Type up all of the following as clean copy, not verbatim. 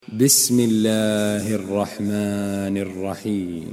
بسم الله الرحمن الرحيم.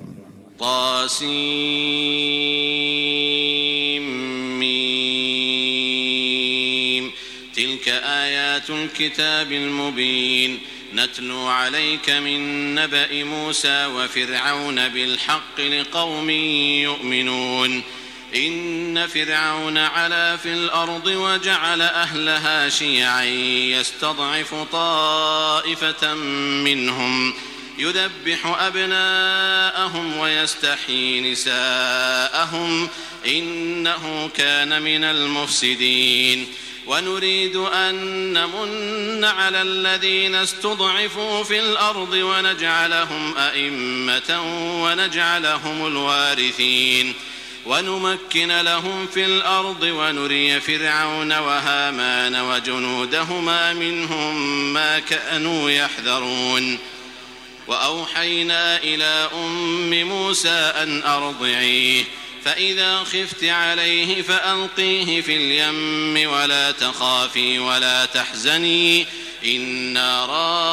طاسيم. تلك آيات الكتاب المبين نتلو عليك من نبأ موسى وفرعون بالحق لقوم يؤمنون. إن فرعون علا في الأرض وجعل أهلها شيعا يستضعف طائفة منهم يذبح أبناءهم ويستحيي نساءهم إنه كان من المفسدين. ونريد أن نمن على الذين استضعفوا في الأرض ونجعلهم أئمة ونجعلهم الوارثين ونمكن لهم في الأرض ونري فرعون وهامان وجنودهما منهم ما كانوا يحذرون. وأوحينا إلى أم موسى أن أرضعيه فإذا خفت عليه فألقيه في اليم ولا تخافي ولا تحزني إنا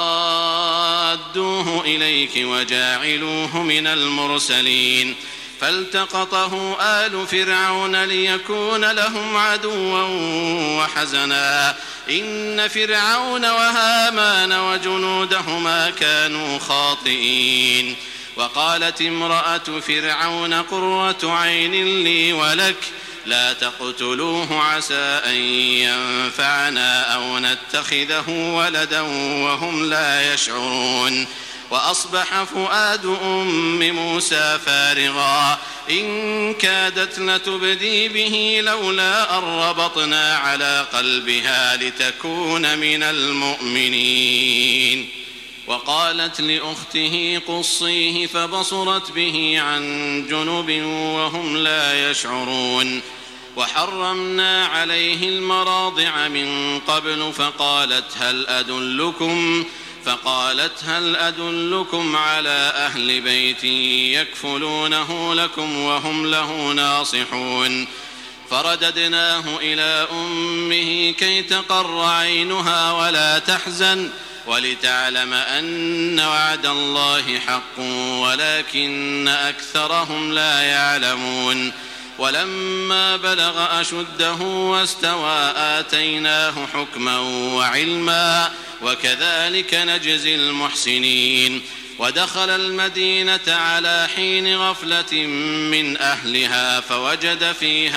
رادوه إليك وجاعلوه من المرسلين. فالتقطه آل فرعون ليكون لهم عدوا وحزنا إن فرعون وهامان وجنودهما كانوا خاطئين. وقالت امرأة فرعون قرة عين لي ولك لا تقتلوه عسى أن ينفعنا أو نتخذه ولدا وهم لا يشعرون. وأصبح فؤاد أم موسى فارغا إن كادت لتبدي به لولا أن ربطنا على قلبها لتكون من المؤمنين. وقالت لأخته قصيه فبصرت به عن جنب وهم لا يشعرون. وحرمنا عليه المراضع من قبل فقالت هل أدلكم على أهل بيت يكفلونه لكم وهم له ناصحون. فرددناه إلى أمه كي تقر عينها ولا تحزن ولتعلم أن وعد الله حق ولكن أكثرهم لا يعلمون. ولما بلغ أشده واستوى آتيناه حكما وعلما وكذلك نجزي المحسنين. ودخل المدينة على حين غفلة من أهلها فوجد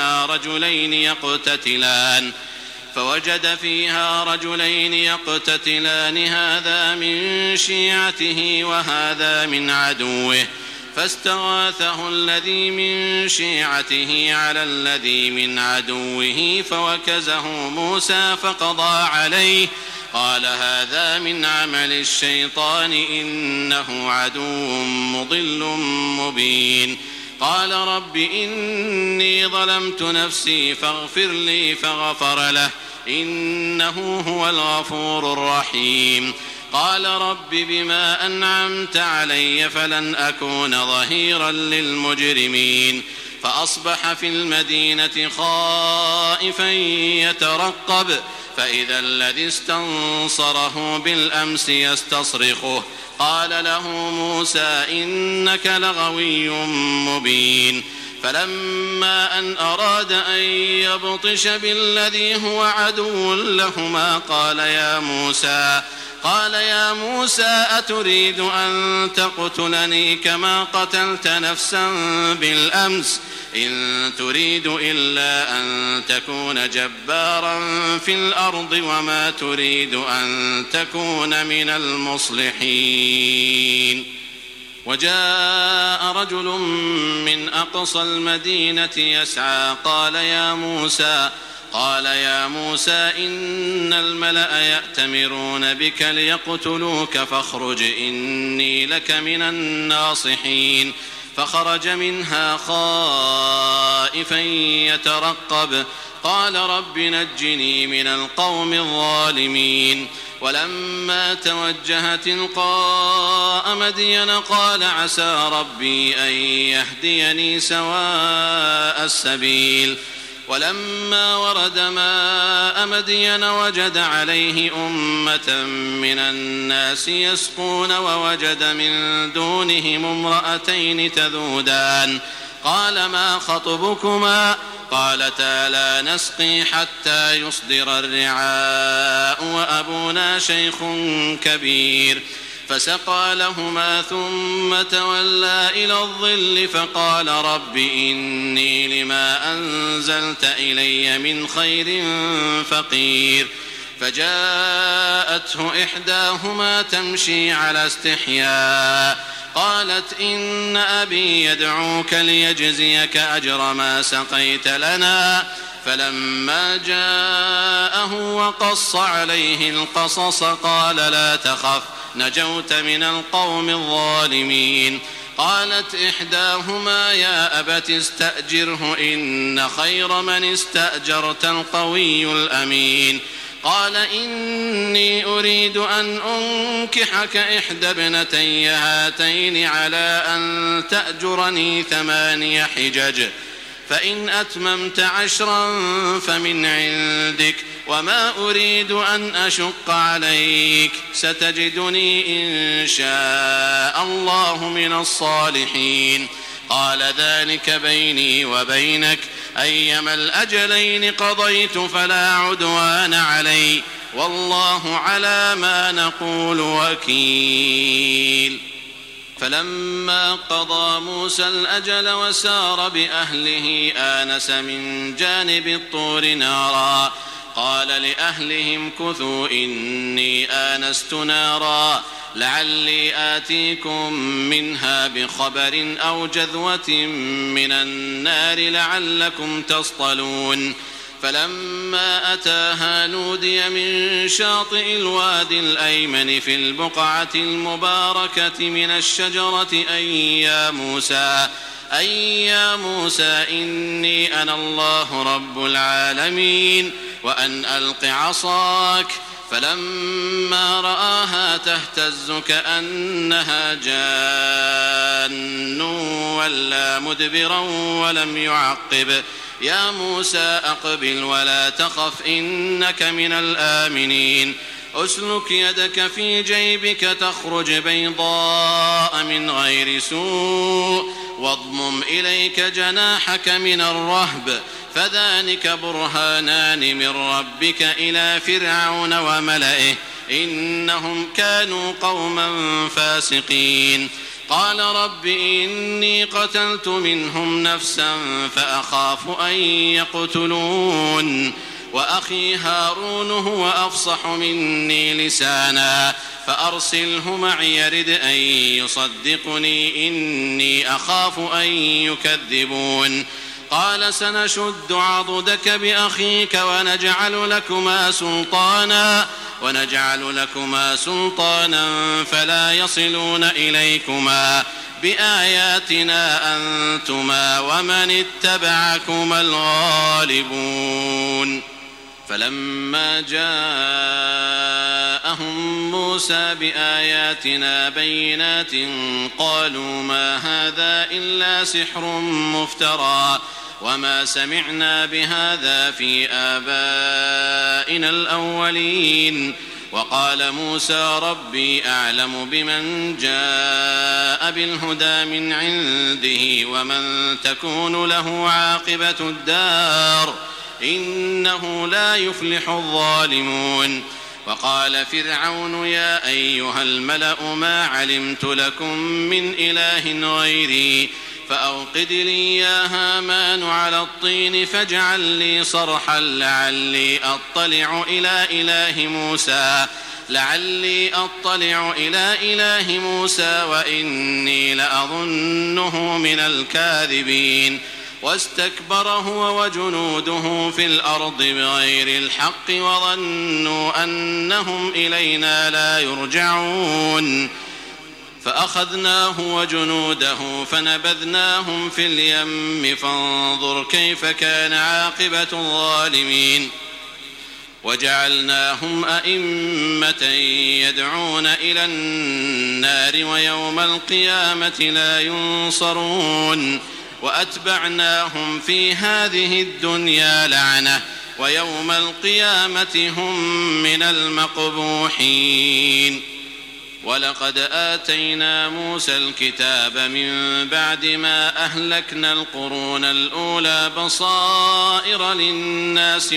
فيها رجلين يقتتلان هذا من شيعته وهذا من عدوه فاستغاثه الذي من شيعته على الذي من عدوه فوكزه موسى فقضى عليه قال هذا من عمل الشيطان إنه عدو مضل مبين. قال رب إني ظلمت نفسي فاغفر لي فغفر له إنه هو الغفور الرحيم. قال رب بما أنعمت علي فلن أكون ظهيرا للمجرمين. فأصبح في المدينة خائفا يترقب فإذا الذي استنصره بالأمس يستصرخه قال له موسى إنك لغوي مبين. فلما أن أراد أن يبطش بالذي هو عدو لهما قال يا موسى أتريد أن تقتلني كما قتلت نفسا بالأمس إن تريد إلا أن تكون جبارا في الأرض وما تريد أن تكون من المصلحين. وجاء رجل من أقصى المدينة يسعى قال يا موسى إن الملأ يأتمرون بك ليقتلوك فاخرج إني لك من الناصحين. فخرج منها خائفا يترقب قال رب نجني من القوم الظالمين. ولما توجه تلقاء مدين قال عسى ربي أن يهديني سواء السبيل. ولما ورد ماء مدين وجد عليه أمة من الناس يسقون ووجد من دونهم امرأتين تذودان قال ما خطبكما قالتا لا نسقي حتى يصدر الرعاء وأبونا شيخ كبير فسقى لهما ثم تولى إلى الظل فقال رب إني لما أنزلت إلي من خير فقير فجاءته إحداهما تمشي على استحياء قالت إن أبي يدعوك ليجزيك أجر ما سقيت لنا فلما جاءه وقص عليه القصص قال لا تخف نجوت من القوم الظالمين قالت إحداهما يا أبت استأجره إن خير من استأجرت القوي الأمين قال إني أريد أن أنكحك إحدى ابنتي هاتين على أن تأجرني 8 حجج فإن أتممت 10 فمن عندك وما أريد أن أشق عليك ستجدني إن شاء الله من الصالحين قال ذلك بيني وبينك أيما الأجلين قضيت فلا عدوان علي والله على ما نقول وكيل فلما قضى موسى الأجل وسار بأهله آنس من جانب الطور نارا قال لأهلهم كثوا إني آنست نارا لعلي آتيكم منها بخبر أو جذوة من النار لعلكم تصطلون فلما أتاها نودي من شاطئ الوادي الأيمن في البقعة المباركة من الشجرة أي يا موسى إني أنا الله رب العالمين وأن ألق عصاك فلما رآها تهتز كأنها جان ولا مدبرا ولم يعقب يا موسى أقبل ولا تخف إنك من الآمنين أسلك يدك في جيبك تخرج بيضاء من غير سوء واضمم إليك جناحك من الرهب فذلك برهانان من ربك إلى فرعون وملئه إنهم كانوا قوما فاسقين قال رب إني قتلت منهم نفسا فأخاف أن يقتلون وأخي هارون هو أفصح مني لسانا فأرسله معي يرد أن يصدقني إني أخاف أن يكذبون قال سنشد عضدك بأخيك ونجعل لكما سلطانا فلا يصلون إليكما بآياتنا أنتما ومن اتبعكما الغالبون فلما جاءهم موسى بآياتنا بينات قالوا ما هذا إلا سحر مفترى وما سمعنا بهذا في آبائنا الأولين وقال موسى ربي أعلم بمن جاء بالهدى من عنده ومن تكون له عاقبة الدار إنه لا يفلح الظالمون وقال فرعون يا أيها الملأ ما علمت لكم من إله غيري فأوقد لي يا هامان على الطين فاجعل لي صرحا لعلي أطلع إلى إله موسى وإني لأظنه من الكاذبين واستكبر هو وجنوده في الأرض بغير الحق وظنوا أنهم إلينا لا يرجعون فأخذناه وجنوده فنبذناهم في اليم فانظر كيف كان عاقبة الظالمين وجعلناهم أئمة يدعون إلى النار ويوم القيامة لا ينصرون وأتبعناهم في هذه الدنيا لعنة ويوم القيامة هم من المقبوحين. ولقد آتينا موسى الكتاب من بعد ما أهلكنا القرون الأولى بصائر للناس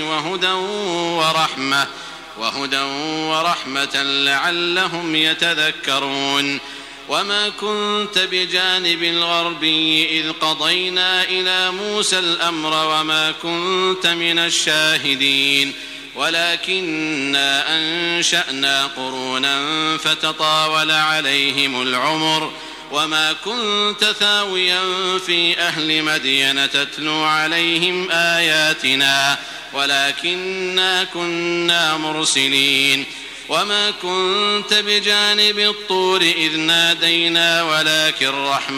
وهدى ورحمة لعلهم يتذكرون. وما كنت بجانب الغربي إذ قضينا إلى موسى الأمر وما كنت من الشاهدين ولكننا أنشأنا قرونا فتطاول عليهم العمر وما كنت ثاويا في أهل مدين تتلو عليهم آياتنا ولكننا كنا مرسلين. وما كنت بجانب الطور إذ نادينا ولكن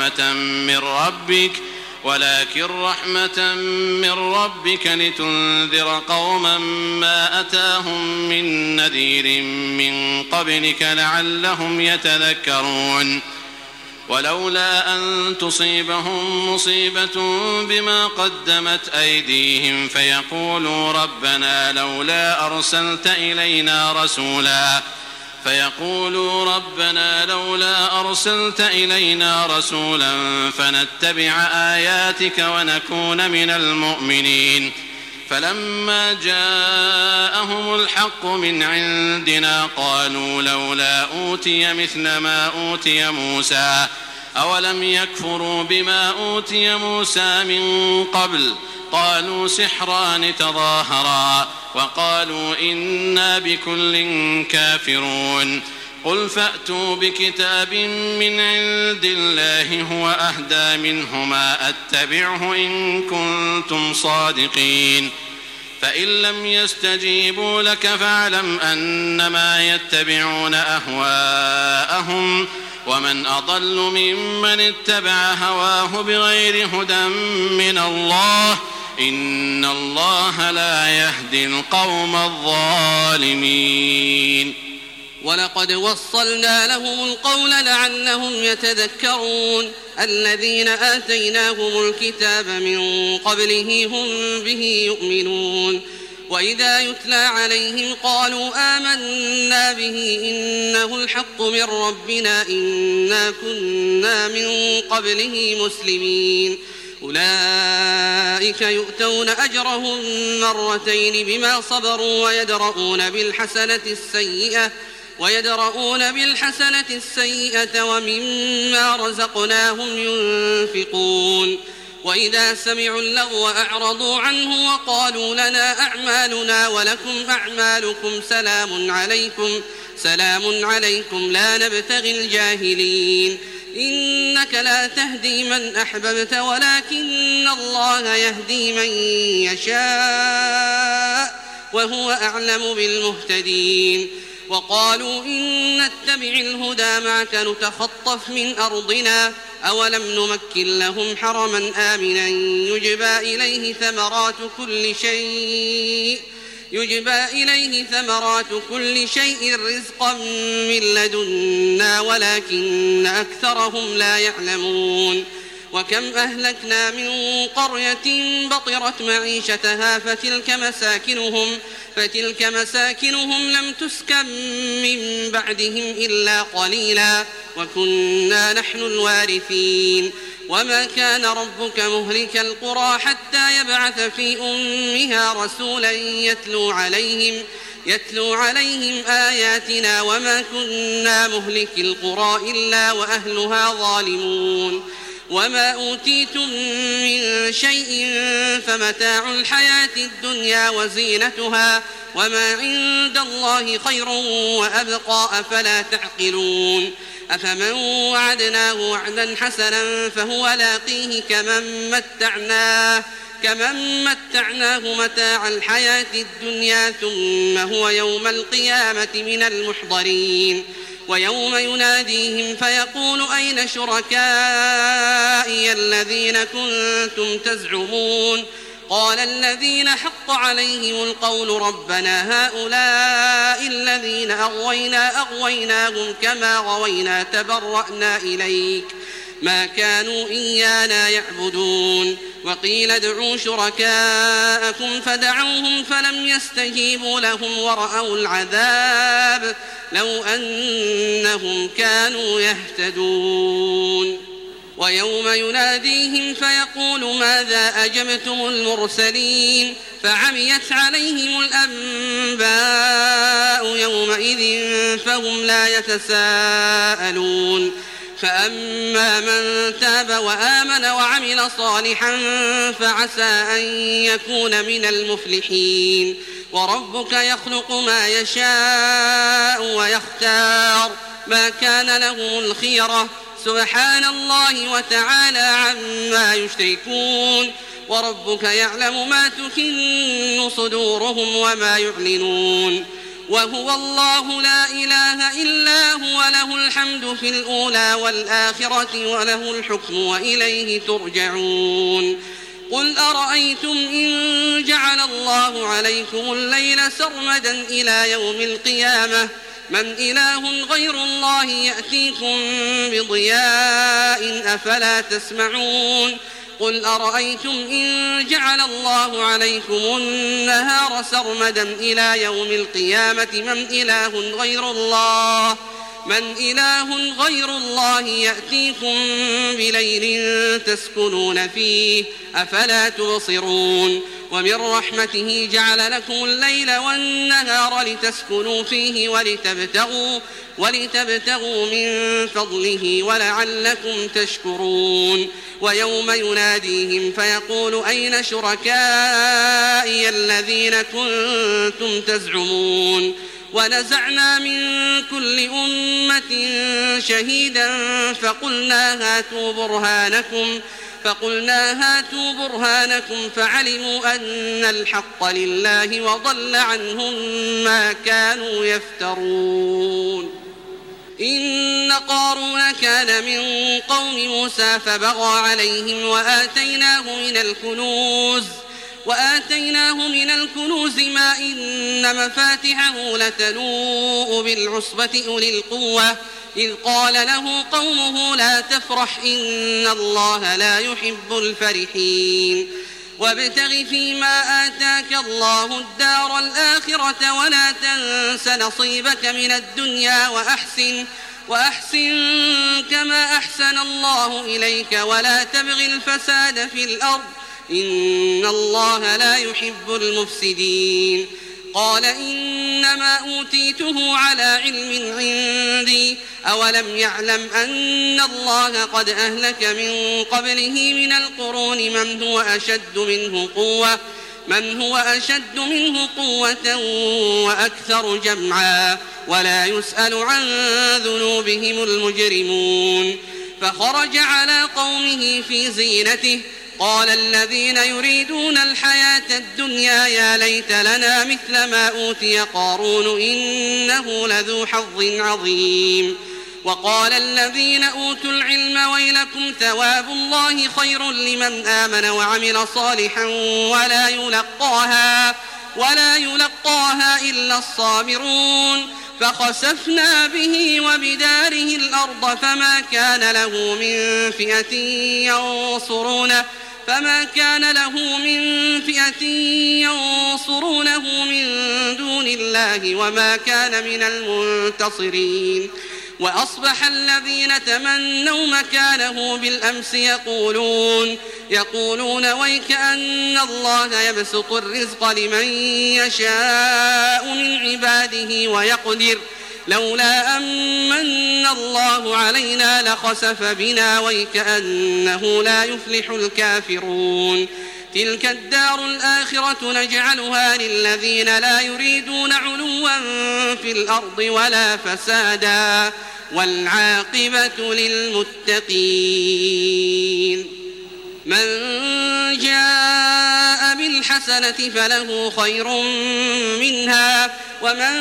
رحمة من ربك لتنذر قوما ما أتاهم من نذير من قبلك لعلهم يتذكرون. ولولا أن تصيبهم مصيبة بما قدمت أيديهم فيقولوا ربنا لولا أرسلت إلينا رسولا فنتبع آياتك ونكون من المؤمنين. فلما جاءهم الحق من عندنا قالوا لولا أوتي مثل ما أوتي موسى أولم يكفروا بما أوتي موسى من قبل قالوا سحران تظاهرا وقالوا إنا بكل كافرون. قل فأتوا بكتاب من عند الله هو أهدى منهما أتبعه إن كنتم صادقين. فإن لم يستجيبوا لك فاعلم أنما يتبعون أهواءهم ومن أضل ممن اتبع هواه بغير هدى من الله إن الله لا يهدي القوم الظالمين. ولقد وصلنا لهم القول لعلهم يتذكرون. الذين آتيناهم الكتاب من قبله هم به يؤمنون. وإذا يتلى عليهم قالوا آمنا به إنه الحق من ربنا إنا كنا من قبله مسلمين. أولئك يؤتون أجرهم مرتين بما صبروا ويدرؤون بالحسنة السيئة ومما رزقناهم ينفقون. وإذا سمعوا اللغو أعرضوا عنه وقالوا لنا أعمالنا ولكم أعمالكم سلام عليكم لا نبتغي الجاهلين. إنك لا تهدي من أحببت ولكن الله يهدي من يشاء وهو أعلم بالمهتدين. وقالوا إن نتبع الهدى معك نتخطف من أرضنا أولم نمكن لهم حرما آمنا يجبى إليه ثمرات كل شيء رزقا من لدنا ولكن أكثرهم لا يعلمون. وكم أهلكنا من قرية بطرت معيشتها فتلك مساكنهم لم تسكن من بعدهم إلا قليلا وكنا نحن الوارثين. وما كان ربك مهلك القرى حتى يبعث في أمها رسولا يتلو عليهم آياتنا وما كنا مهلك القرى إلا وأهلها ظالمون. وما أوتيتم من شيء فمتاع الحياة الدنيا وزينتها وما عند الله خير وأبقى أفلا تعقلون. أفمن وعدناه وعدا حسنا فهو لاقيه كمن متعناه متاع الحياة الدنيا ثم هو يوم القيامة من المحضرين. ويوم يناديهم فيقول أين شركائي الذين كنتم تزعمون قال الذين حق عليهم القول ربنا هؤلاء الذين أغويناهم كما غوينا ما كانوا إيانا يعبدون. وقيل ادعوا شركاءكم فدعوهم فلم يستجيبوا لهم ورأوا العذاب لو أنهم كانوا يهتدون. ويوم يناديهم فيقول ماذا أجبتم المرسلين فعميت عليهم الأنباء يومئذ فهم لا يتساءلون. فأما من تاب وآمن وعمل صالحا فعسى أن يكون من المفلحين. وربك يخلق ما يشاء ويختار ما كان لهم الخيرة سبحان الله وتعالى عما يشركون. وربك يعلم ما تكن صدورهم وما يعلنون. وهو الله لا إله إلا هو له الحمد في الأولى والآخرة وله الحكم وإليه ترجعون. قل أرأيتم إن جعل الله عليكم الليل سرمدا إلى يوم القيامة من إله غير الله يأتيكم بضياء أفلا تسمعون. قل أرأيتم إن جعل الله عليكم النهار سرمدا إلى يوم القيامة من إله غير الله يأتيكم بليل تسكنون فيه أفلا تبصرون. ومن رحمته جعل لكم الليل والنهار لتسكنوا فيه ولتبتغوا من فضله ولعلكم تشكرون. ويوم يناديهم فيقول أين شركائي الذين كنتم تزعمون. ونزعنا من كل أمة شهيدا فقلنا هاتوا برهانكم فعلموا أن الحق لله وضل عنهم ما كانوا يفترون. إن قارون كان من قوم موسى فبغى عليهم وآتيناه من الكنوز ما إن مفاتحه لتنوء بالعصبة أولي القوة إذ قال له قومه لا تفرح إن الله لا يحب الفرحين. وابتغ فيما آتاك الله الدار الآخرة ولا تنس نصيبك من الدنيا وأحسن كما أحسن الله إليك ولا تبغ الفساد في الأرض إن الله لا يحب المفسدين. قال إنما أوتيته على علم عندي أولم يعلم أن الله قد أهلك من قبله من القرون من هو أشد منه قوة وأكثر جمعا ولا يسأل عن ذنوبهم المجرمون. فخرج على قومه في زينته قال الذين يريدون الحياة الدنيا يا ليت لنا مثل ما أوتي قارون إنه لذو حظ عظيم. وقال الذين أوتوا العلم ويلكم ثواب الله خير لمن آمن وعمل صالحا ولا يلقاها إلا الصابرون. فخسفنا به وبداره الأرض فما كان له من فئة ينصرونه من دون الله وما كان من المنتصرين. وأصبح الذين تمنوا مكانه بالأمس يقولون ويك أن الله يبسط الرزق لمن يشاء من عباده ويقدر لولا أمن الله علينا لخسف بنا ويكأنه لا يفلح الكافرون. تلك الدار الآخرة نجعلها للذين لا يريدون علوا في الأرض ولا فسادا والعاقبة للمتقين. من جاء بالحسنة فله خير منها ومن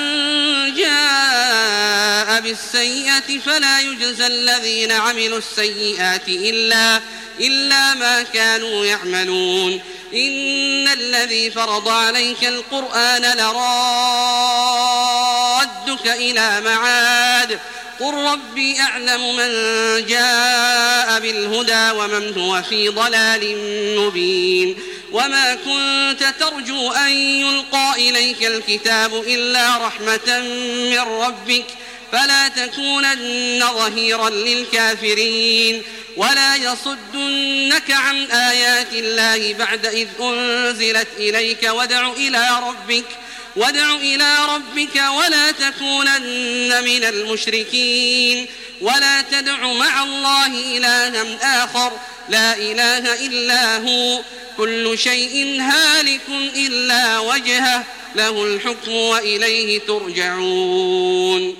جاء بالسيئة فلا يجزى الذين عملوا السيئات إلا ما كانوا يعملون. إن الذي فرض عليك القرآن لرادك إلى معاد قل ربي أعلم من جاء بالهدى ومن هو في ضلال مبين وما كنت ترجو أن يلقى إليك الكتاب إلا رحمة من ربك فلا تكونن ظهيرا للكافرين ولا يصدنك عن آيات الله بعد إذ أنزلت إليك وادع إلى ربك ولا تكونن من المشركين ولا تدع مع الله إلها آخر لا إله إلا هو كل شيء هالك إلا وجهه له الحكم وإليه ترجعون